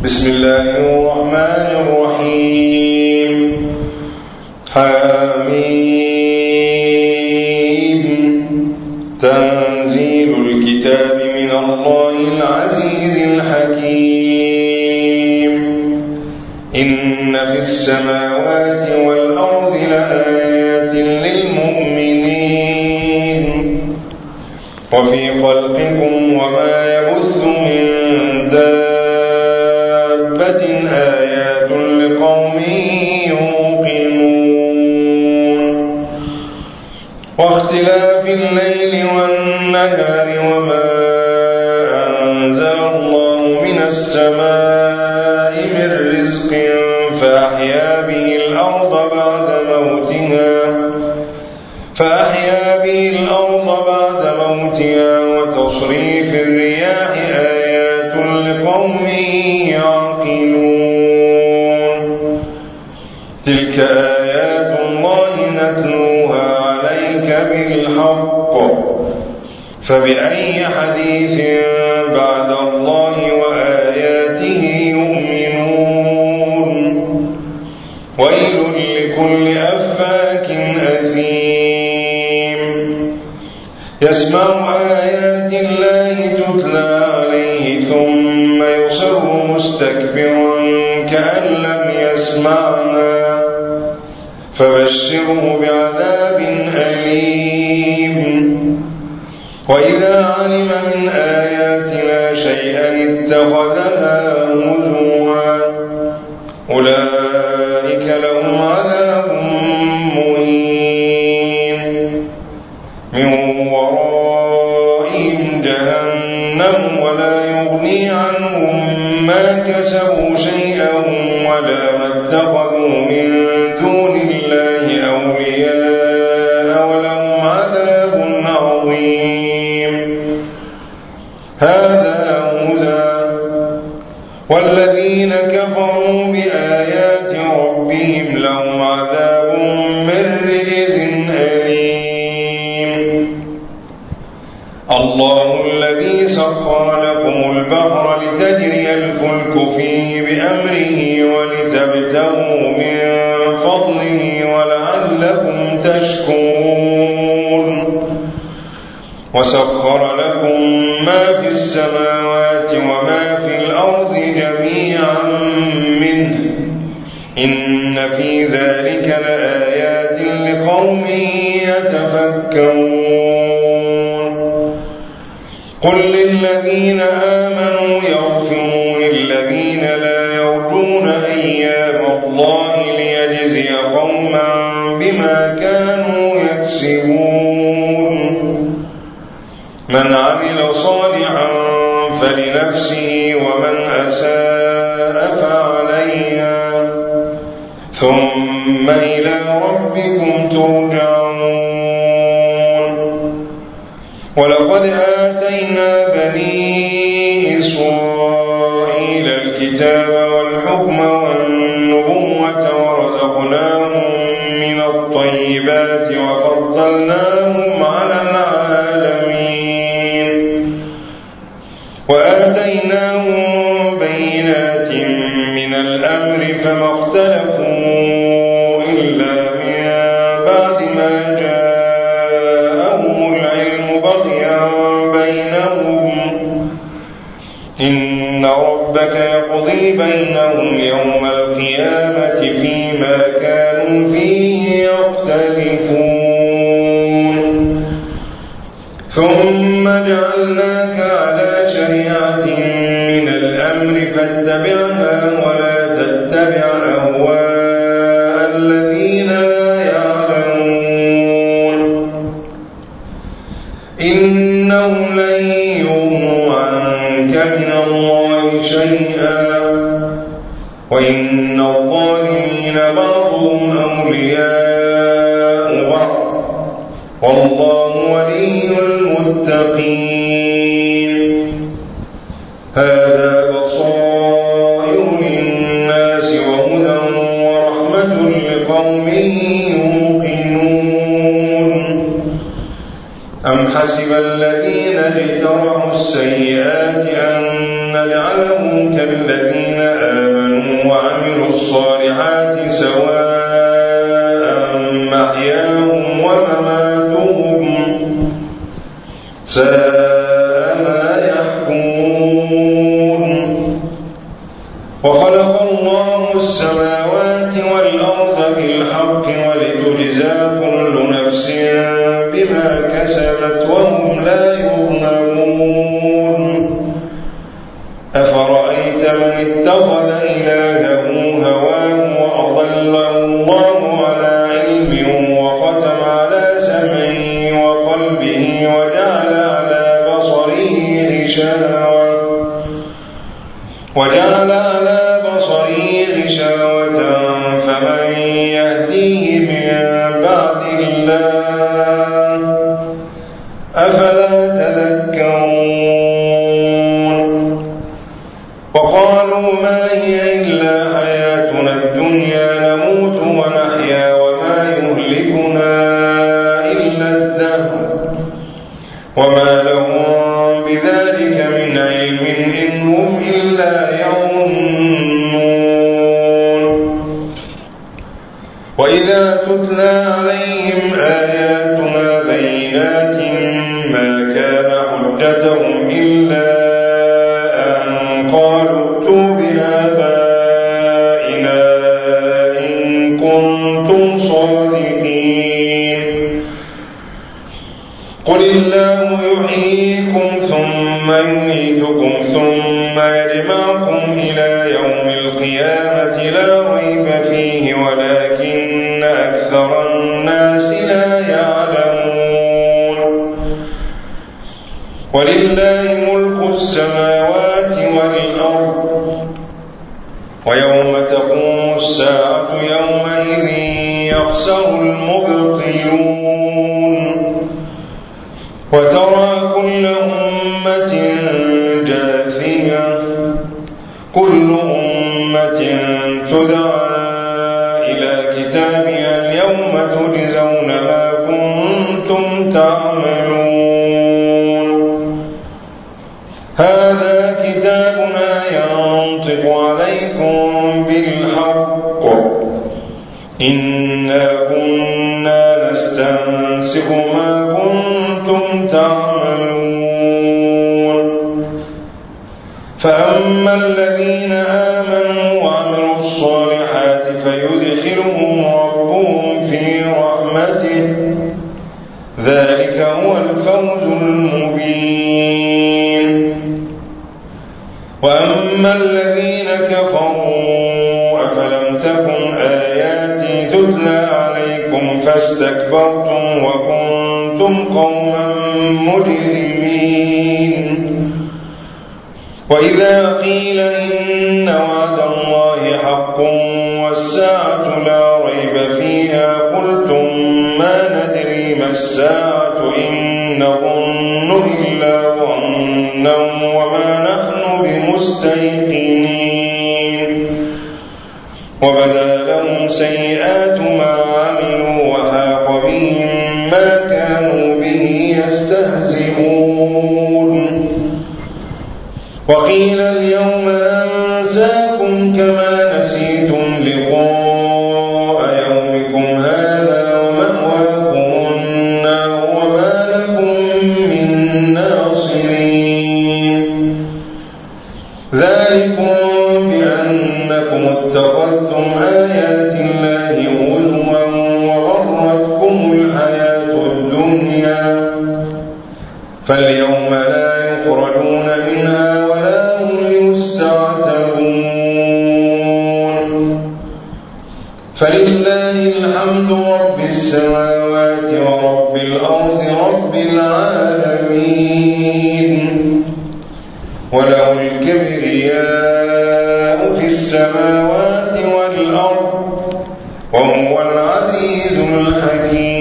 بسم الله الرحمن الرحيم. حميم. تنزيل الكتاب من الله العزيز الحكيم. إن في السماوات والأرض لآيات للمؤمنين وفي خلقكم وما يبث من دابة آيات لقوم يوقنون. واختلاف الليل والنهار وما أنزل الله من السماء من رزق فأحيا به الأرض بعد موتها وتصريف الرياح آيات لقوم يعقلون. تلك آيات الله نتلوها عليك بالحق فبأي حديث بعد الله وآياته يؤمنون. ويل لكل أفاك أثيم يسمع آيات الله تتلى عليه ثم يصر مستكبرا كأن لم يسمعها فبشره بعذاب أليم. وإذا علم من آياتنا شيئا اتخذها هزوا أولئك لهم عذاب مهين من ورائهم جهنم ولا يغني عنهم ما كسبوا شيئا ولا ما اتخذوا من دون الله أولياء ولهم عذاب عظيم. هذا هدى والذين كفروا بآيات ربهم لهم عذاب من رجز أليم. الله الذي سخر لكم البحر لتجري الفلك فيه بأمره ولتبتغوا من فضله ولعلكم تشكرون. وسخر لكم ما في السماوات وما في الأرض جميعا منه إن في ذلك لآيات لقوم يتفكرون. قل للذين آمنوا يغفروا للذين لا يرجون أيام الله ليجزي قوما بما كانوا يكسبون. من عمل صالحا فلنفسه ومن أساء فعليها ثم إلى ربكم ترجعون. ولقد آتينا بني إسرائيل الكتاب والحكم والنبوة ورزقناهم من الطيبات وفضلناهم على العالمين وآتيناهم بينات من الأمر فما اختلفوا إلا من بعد ما جاءهم العلم بغيا بينهم إن ربك يقضي بينهم يوم القيامة فيما كانوا فيه يختلفون. ثم جعلناك على شريعة من الأمر فاتبعها ولا تتبع أهواء الذين لا يعلمون. إنهم لن يغنوا عنك من الله شيئا وإن الظالمين بعضهم أولياء بعض والله ولي المتقين. هذا بصائر للناس وهدى ورحمة لقوم يوقنون. أم حسب الذين اجترحوا السيئات أن نجعلهم تحسبنهم كالذين آمنوا وعملوا الصالحات سواء محياهم ومماتهم ساء ما يحكمون. وخلق الله السماوات والأرض بالحق ولتجزى كل نفس بما كسبت وهم لا يظلمون. أفرأيت من اتخذ إلهه هواه وأضله الله على علم وختم على سمعه وقلبه وجعل على بصره غشاوة فمن يهديه من بعد الله أفلا تذكرون. وقالوا ما هي إلا حياتنا الدنيا نموت ونحيا وما يهلكنا إلا الدهر وما لهم بذلك من علم إن هم إلا يظنون. وإذا تتلى عليهم آياتنا بينات ما كان حجتهم إلا أن قالوا ائتوا بآبائنا إن كنتم صادقين. قل الله يحييكم ثم يميتكم ثم يجمعكم إلى يوم القيامة لا ريب فيه ولكن أكثر الناس لا يعلمون. ولله ملك السماوات والأرض ويوم تقوم الساعة يومئذ يخسر المبطلون. وترى كل أمة جاثية كل أمة تدعى إلى كتابها اليوم تجزون ما كنتم تعملون. هذا كتابنا ينطق عليكم بالحق إنا كنا نستنسخ ما كنتم تعملون. فأما الذين آمنوا وعملوا الصالحات فيدخلهم ربهم في رحمته ذلك هو الفوز المبين. وأما الذين كفروا أفلم تكن آياتي تتلى عليكم فاستكبرتم وكنتم قوما مجرمين. وإذا قيل إن وعد الله حق والساعة لا ريب فيها قلتم ما ندري ما الساعة إن نظن إلا ظنا وما نحن بمستيقنين. وبدا لهم سيئات ما عملوا وحاق بهم ما كانوا به يستهزئون. وقيل اليوم ننساكم كما نسيتم لقاء يومكم هذا ومأواكم النار وما لكم من ناصرين. ذلكم بأنكم اتخذتم آيات الله هزوا وغرتكم الحياة الدنيا فاليوم لا يخرجون منها ولا هم يستعتبون. فلله الحمد رب السماوات ورب الأرض رب العالمين. وله الكبرياء في السماوات والأرض وهو العزيز الحكيم.